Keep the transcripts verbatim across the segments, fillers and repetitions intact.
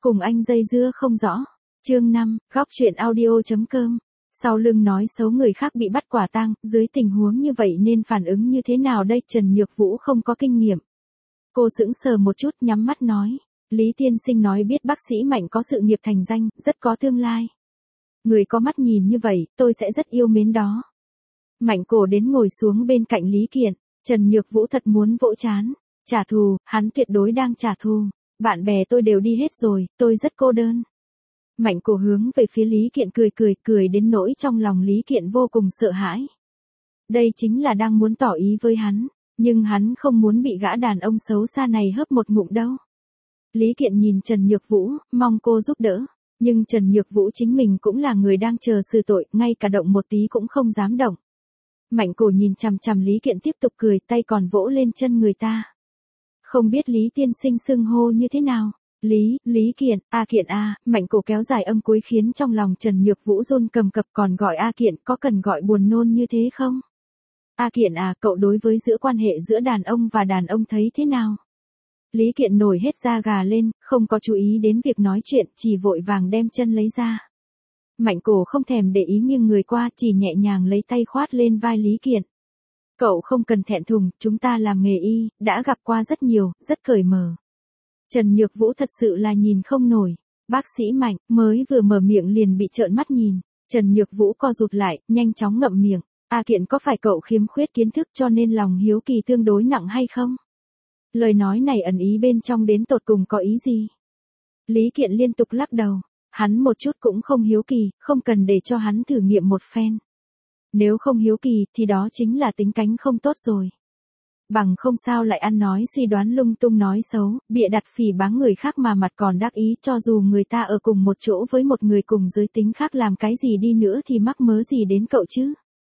Cùng anh dây dưa không rõ. Chương năm, góc truyện audio.com. Sau lưng nói xấu người khác bị bắt quả tang, dưới tình huống như vậy nên phản ứng như thế nào đây? Trần Nhược Vũ không có kinh nghiệm. Cô sững sờ một chút, nhắm mắt nói. Lý tiên sinh nói biết bác sĩ Mạnh có sự nghiệp thành danh, rất có tương lai. Người có mắt nhìn như vậy, tôi sẽ rất yêu mến đó. Mạnh cổ đến ngồi xuống bên cạnh Lý Kiện. Trần Nhược Vũ thật muốn vỗ chán. Trả thù, hắn tuyệt đối đang trả thù. Bạn bè tôi đều đi hết rồi, tôi rất cô đơn. Mạnh cổ hướng về phía Lý Kiện cười cười, cười đến nỗi trong lòng Lý Kiện vô cùng sợ hãi. Đây chính là đang muốn tỏ ý với hắn, nhưng hắn không muốn bị gã đàn ông xấu xa này hớp một ngụm đâu. Lý Kiện nhìn Trần Nhược Vũ, mong cô giúp đỡ, nhưng Trần Nhược Vũ chính mình cũng là người đang chờ xử tội, ngay cả động một tí cũng không dám động. Mạnh cổ nhìn chằm chằm Lý Kiện tiếp tục cười, tay còn vỗ lên chân người ta. Không biết Lý tiên sinh xưng hô như thế nào? Lý, Lý Kiện, A Kiện a, Mạnh cổ kéo dài âm cuối khiến trong lòng Trần Nhược Vũ run cầm cập, còn gọi A Kiện, có cần gọi buồn nôn như thế không? A Kiện à, cậu đối với giữa quan hệ giữa đàn ông và đàn ông thấy thế nào? Lý Kiện nổi hết da gà lên, không có chú ý đến việc nói chuyện, chỉ vội vàng đem chân lấy ra. Mạnh cổ không thèm để ý nghiêng người qua, chỉ nhẹ nhàng lấy tay khoát lên vai Lý Kiện. Cậu không cần thẹn thùng, chúng ta làm nghề y, đã gặp qua rất nhiều, rất cởi mở. Trần Nhược Vũ thật sự là nhìn không nổi. Bác sĩ Mạnh mới vừa mở miệng liền bị trợn mắt nhìn. Trần Nhược Vũ co rụt lại, nhanh chóng ngậm miệng. A Kiện, có phải cậu khiếm khuyết kiến thức cho nên lòng hiếu kỳ tương đối nặng hay không? Lời nói này ẩn ý bên trong đến tột cùng có ý gì? Lý Kiện liên tục lắc đầu. Hắn một chút cũng không hiếu kỳ, không cần để cho hắn thử nghiệm một phen. Nếu không hiếu kỳ thì đó chính là tính cánh không tốt rồi. Bằng không sao lại ăn nói suy đoán lung tung nói xấu, bịa đặt phỉ báng người khác mà mặt còn đắc ý, cho dù người ta ở cùng một chỗ với một người cùng giới tính khác làm cái gì đi nữa thì mắc mớ gì đến cậu chứ.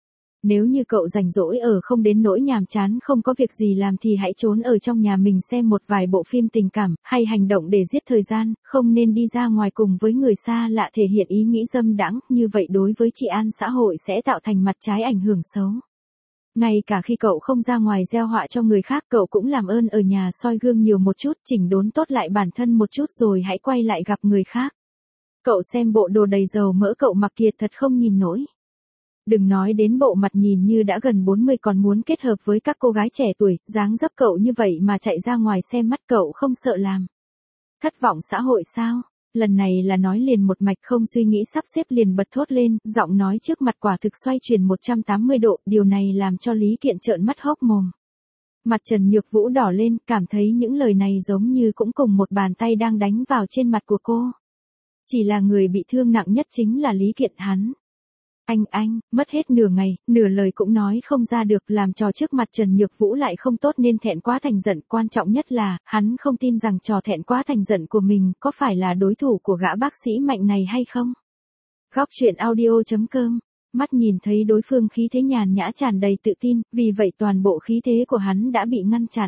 Nếu như cậu rảnh rỗi ở không đến nỗi nhàm chán không có việc gì làm thì hãy trốn ở trong nhà mình xem một vài bộ phim tình cảm, hay hành động để giết thời gian, không nên đi ra ngoài cùng với người xa lạ thể hiện ý nghĩ dâm đãng, như vậy đối với trị an xã hội sẽ tạo thành mặt trái ảnh hưởng xấu. Ngay cả khi cậu không ra ngoài gieo họa cho người khác, cậu cũng làm ơn ở nhà soi gương nhiều một chút, chỉnh đốn tốt lại bản thân một chút rồi hãy quay lại gặp người khác. Cậu xem bộ đồ đầy dầu mỡ cậu mặc kia thật không nhìn nổi. Đừng nói đến bộ mặt nhìn như đã gần bốn mươi còn muốn kết hợp với các cô gái trẻ tuổi, dáng dấp cậu như vậy mà chạy ra ngoài xem mắt cậu không sợ làm thất vọng xã hội sao? Lần này là nói liền một mạch không suy nghĩ sắp xếp liền bật thốt lên, giọng nói trước mặt quả thực xoay chuyển một trăm tám mươi độ, điều này làm cho Lý Kiện trợn mắt hốc mồm. Mặt Trần Nhược Vũ đỏ lên, cảm thấy những lời này giống như cũng cùng một bàn tay đang đánh vào trên mặt của cô. Chỉ là người bị thương nặng nhất chính là Lý Kiện hắn. Anh anh, mất hết nửa ngày, nửa lời cũng nói không ra được, làm trò trước mặt Trần Nhược Vũ lại không tốt nên thẹn quá thành giận, quan trọng nhất là, hắn không tin rằng trò thẹn quá thành giận của mình có phải là đối thủ của gã bác sĩ Mạnh này hay không. Góc truyện audio.com, mắt nhìn thấy đối phương khí thế nhàn nhã tràn đầy tự tin, vì vậy toàn bộ khí thế của hắn đã bị ngăn chặn.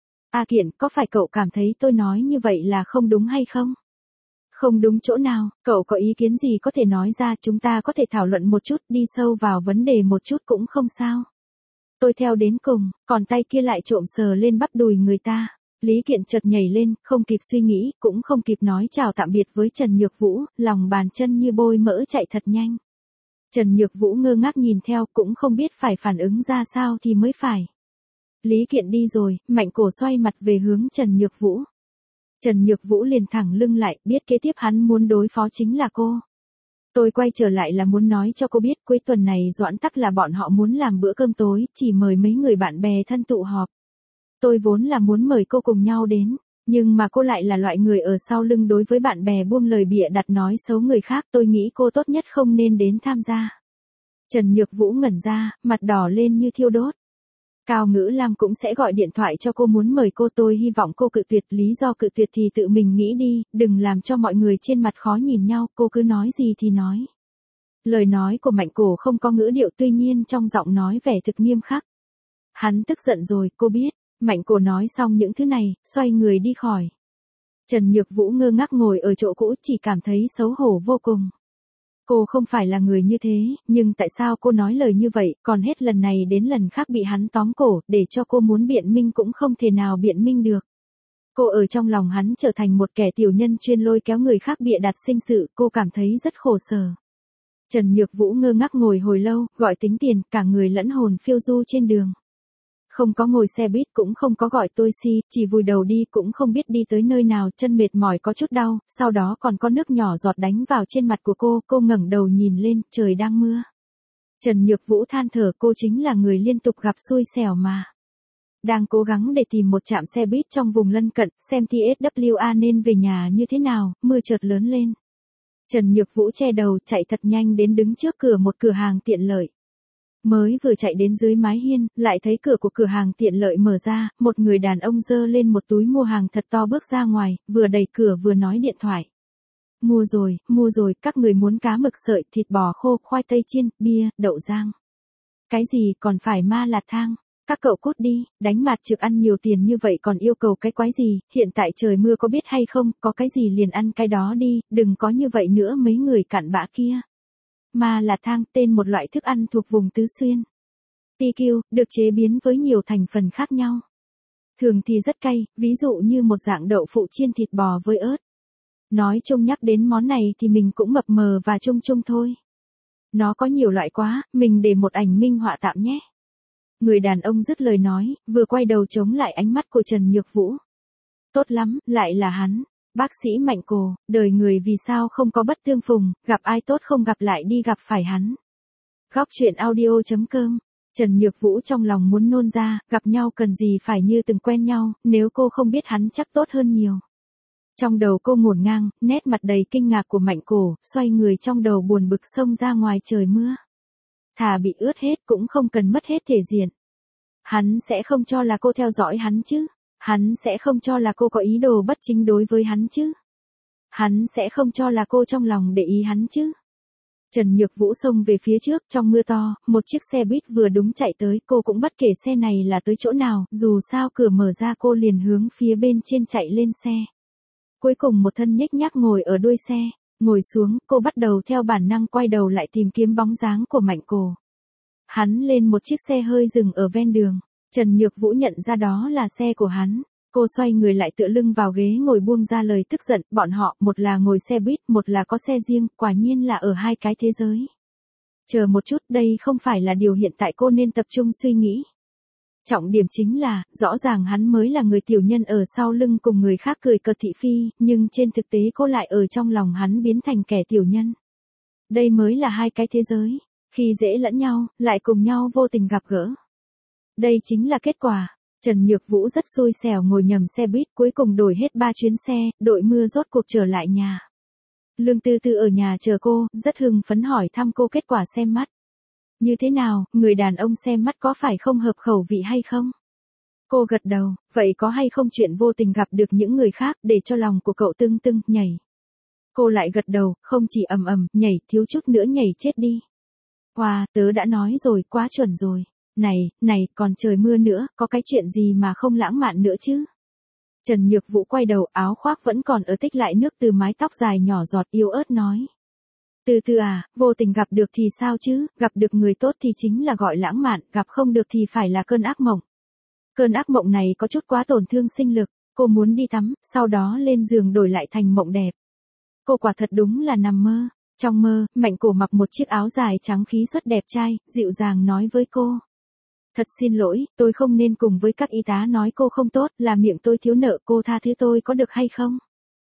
A Kiện, có phải cậu cảm thấy tôi nói như vậy là không đúng hay không? Không đúng chỗ nào, cậu có ý kiến gì có thể nói ra, chúng ta có thể thảo luận một chút, đi sâu vào vấn đề một chút cũng không sao. Tôi theo đến cùng, còn tay kia lại trộm sờ lên bắp đùi người ta. Lý Kiện chợt nhảy lên, không kịp suy nghĩ, cũng không kịp nói chào tạm biệt với Trần Nhược Vũ, lòng bàn chân như bôi mỡ chạy thật nhanh. Trần Nhược Vũ ngơ ngác nhìn theo, cũng không biết phải phản ứng ra sao thì mới phải. Lý Kiện đi rồi, Mạnh cổ xoay mặt về hướng Trần Nhược Vũ. Trần Nhược Vũ liền thẳng lưng lại, biết kế tiếp hắn muốn đối phó chính là cô. Tôi quay trở lại là muốn nói cho cô biết cuối tuần này Doãn Tắc là bọn họ muốn làm bữa cơm tối, chỉ mời mấy người bạn bè thân tụ họp. Tôi vốn là muốn mời cô cùng nhau đến, nhưng mà cô lại là loại người ở sau lưng đối với bạn bè buông lời bịa đặt nói xấu người khác, tôi nghĩ cô tốt nhất không nên đến tham gia. Trần Nhược Vũ ngẩn ra, mặt đỏ lên như thiêu đốt. Cao Ngữ Lam cũng sẽ gọi điện thoại cho cô muốn mời cô, tôi hy vọng cô cự tuyệt, lý do cự tuyệt thì tự mình nghĩ đi, đừng làm cho mọi người trên mặt khó nhìn nhau, cô cứ nói gì thì nói. Lời nói của Mạnh cổ không có ngữ điệu, tuy nhiên trong giọng nói vẻ thực nghiêm khắc. Hắn tức giận rồi, cô biết. Mạnh cổ nói xong những thứ này, xoay người đi khỏi. Trần Nhược Vũ ngơ ngác ngồi ở chỗ cũ, chỉ cảm thấy xấu hổ vô cùng. Cô không phải là người như thế, nhưng tại sao cô nói lời như vậy, còn hết lần này đến lần khác bị hắn tóm cổ, để cho cô muốn biện minh cũng không thể nào biện minh được. Cô ở trong lòng hắn trở thành một kẻ tiểu nhân chuyên lôi kéo người khác bịa đặt sinh sự, cô cảm thấy rất khổ sở. Trần Nhược Vũ ngơ ngác ngồi hồi lâu, gọi tính tiền, cả người lẫn hồn phiêu du trên đường. Không có ngồi xe buýt cũng không có gọi taxi, chỉ vùi đầu đi cũng không biết đi tới nơi nào, chân mệt mỏi có chút đau, sau đó còn có nước nhỏ giọt đánh vào trên mặt của cô, cô ngẩng đầu nhìn lên, trời đang mưa. Trần Nhược Vũ than thở, cô chính là người liên tục gặp xui xẻo mà. Đang cố gắng để tìm một trạm xe buýt trong vùng lân cận, xem tê ét vê a nên về nhà như thế nào, mưa chợt lớn lên. Trần Nhược Vũ che đầu, chạy thật nhanh đến đứng trước cửa một cửa hàng tiện lợi. Mới vừa chạy đến dưới mái hiên, lại thấy cửa của cửa hàng tiện lợi mở ra, một người đàn ông giơ lên một túi mua hàng thật to bước ra ngoài, vừa đẩy cửa vừa nói điện thoại. Mua rồi, mua rồi, các người muốn cá mực sợi, thịt bò khô, khoai tây chiên, bia, đậu rang. Cái gì còn phải ma lạt thang? Các cậu cút đi, đánh mặt trực ăn nhiều tiền như vậy còn yêu cầu cái quái gì, hiện tại trời mưa có biết hay không, có cái gì liền ăn cái đó đi, đừng có như vậy nữa mấy người cặn bã kia. Ma lạt thang, tên một loại thức ăn thuộc vùng Tứ Xuyên. tê quy, được chế biến với nhiều thành phần khác nhau. Thường thì rất cay, ví dụ như một dạng đậu phụ chiên thịt bò với ớt. Nói chung nhắc đến món này thì mình cũng mập mờ và chung chung thôi. Nó có nhiều loại quá, mình để một ảnh minh họa tạm nhé. Người đàn ông dứt lời nói, vừa quay đầu chống lại ánh mắt của Trần Nhược Vũ. Tốt lắm, lại là hắn. Bác sĩ Mạnh Cổ, đời người vì sao không có bất tương phùng, gặp ai tốt không gặp lại đi gặp phải hắn. Góc truyện audio chấm com. Trần Nhược Vũ trong lòng muốn nôn ra, gặp nhau cần gì phải như từng quen nhau, nếu cô không biết hắn chắc tốt hơn nhiều. Trong đầu cô ngổn ngang, nét mặt đầy kinh ngạc của Mạnh Cổ, xoay người trong đầu buồn bực xông ra ngoài trời mưa. Thà bị ướt hết cũng không cần mất hết thể diện. Hắn sẽ không cho là cô theo dõi hắn chứ. Hắn sẽ không cho là cô có ý đồ bất chính đối với hắn chứ. Hắn sẽ không cho là cô trong lòng để ý hắn chứ. Trần Nhược Vũ xông về phía trước trong mưa to, một chiếc xe buýt vừa đúng chạy tới, cô cũng bất kể xe này là tới chỗ nào, dù sao cửa mở ra cô liền hướng phía bên trên chạy lên xe. Cuối cùng một thân nhếch nhác ngồi ở đuôi xe, ngồi xuống, cô bắt đầu theo bản năng quay đầu lại tìm kiếm bóng dáng của Mạnh Cổ. Hắn lên một chiếc xe hơi dừng ở ven đường. Trần Nhược Vũ nhận ra đó là xe của hắn. Cô xoay người lại tựa lưng vào ghế ngồi buông ra lời tức giận, bọn họ, một là ngồi xe buýt, một là có xe riêng, quả nhiên là ở hai cái thế giới. Chờ một chút, đây không phải là điều hiện tại cô nên tập trung suy nghĩ. Trọng điểm chính là, rõ ràng hắn mới là người tiểu nhân ở sau lưng cùng người khác cười cợt thị phi, nhưng trên thực tế cô lại ở trong lòng hắn biến thành kẻ tiểu nhân. Đây mới là hai cái thế giới, khi dễ lẫn nhau, lại cùng nhau vô tình gặp gỡ. Đây chính là kết quả. Trần Nhược Vũ rất xui xẻo ngồi nhầm xe buýt, cuối cùng đổi hết ba chuyến xe, đội mưa rốt cuộc trở lại nhà. Lương Tư Tư ở nhà chờ cô, rất hưng phấn hỏi thăm cô kết quả xem mắt. Như thế nào, người đàn ông xem mắt có phải không hợp khẩu vị hay không? Cô gật đầu, vậy có hay không chuyện vô tình gặp được những người khác để cho lòng của cậu tưng tưng, nhảy? Cô lại gật đầu, không chỉ ầm ầm, nhảy, thiếu chút nữa nhảy chết đi. Wow, tớ đã nói rồi, quá chuẩn rồi. Này, này, còn trời mưa nữa, có cái chuyện gì mà không lãng mạn nữa chứ? Trần Nhược Vũ quay đầu, áo khoác vẫn còn ở tích lại nước từ mái tóc dài nhỏ giọt, yếu ớt nói. Từ từ à, vô tình gặp được thì sao chứ, gặp được người tốt thì chính là gọi lãng mạn, gặp không được thì phải là cơn ác mộng. Cơn ác mộng này có chút quá tổn thương sinh lực, cô muốn đi tắm, sau đó lên giường đổi lại thành mộng đẹp. Cô quả thật đúng là nằm mơ. Trong mơ, Mạnh Cổ mặc một chiếc áo dài trắng khí xuất đẹp trai, dịu dàng nói với cô. Thật xin lỗi, tôi không nên cùng với các y tá nói cô không tốt, là miệng tôi thiếu nợ, cô tha thứ tôi có được hay không?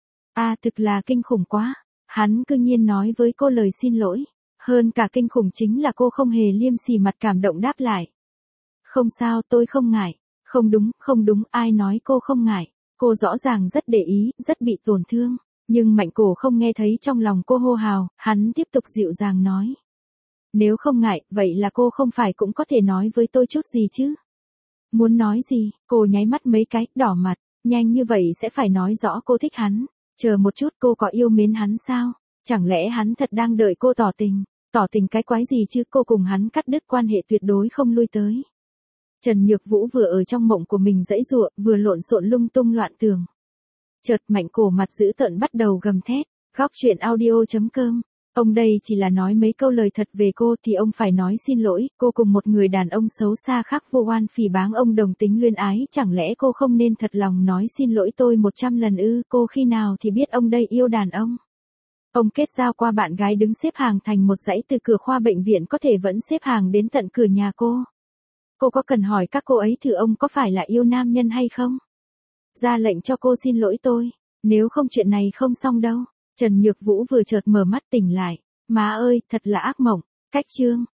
À, thực là kinh khủng quá. Hắn cư nhiên nói với cô lời xin lỗi. Hơn cả kinh khủng chính là cô không hề liêm sỉ mặt cảm động đáp lại. Không sao, tôi không ngại. Không đúng, không đúng, ai nói cô không ngại. Cô rõ ràng rất để ý, rất bị tổn thương. Nhưng Mạnh Cổ không nghe thấy trong lòng cô hô hào, hắn tiếp tục dịu dàng nói. Nếu không ngại, vậy là cô không phải cũng có thể nói với tôi chút gì chứ? Muốn nói gì? Cô nháy mắt mấy cái, đỏ mặt, nhanh như vậy sẽ phải nói rõ cô thích hắn. Chờ một chút, cô có yêu mến hắn sao? Chẳng lẽ hắn thật đang đợi cô tỏ tình? Tỏ tình cái quái gì chứ, cô cùng hắn cắt đứt quan hệ tuyệt đối không lui tới. Trần Nhược Vũ vừa ở trong mộng của mình giãy giụa, vừa lộn xộn lung tung loạn tưởng. Chợt Mạnh Cổ mặt dữ tợn bắt đầu gầm thét. Góc truyện audio chấm com Ông đây chỉ là nói mấy câu lời thật về cô thì ông phải nói xin lỗi, cô cùng một người đàn ông xấu xa khác vô oan phỉ báng ông đồng tính luyến ái, chẳng lẽ cô không nên thật lòng nói xin lỗi tôi một trăm lần ư? Cô khi nào thì biết ông đây yêu đàn ông? Ông kết giao qua bạn gái đứng xếp hàng thành một dãy từ cửa khoa bệnh viện có thể vẫn xếp hàng đến tận cửa nhà cô. Cô có cần hỏi các cô ấy thử ông có phải là yêu nam nhân hay không? Ra lệnh cho cô xin lỗi tôi, nếu không chuyện này không xong đâu. Trần Nhược Vũ vừa chợt mở mắt tỉnh lại. Má ơi, thật là ác mộng. Cách chương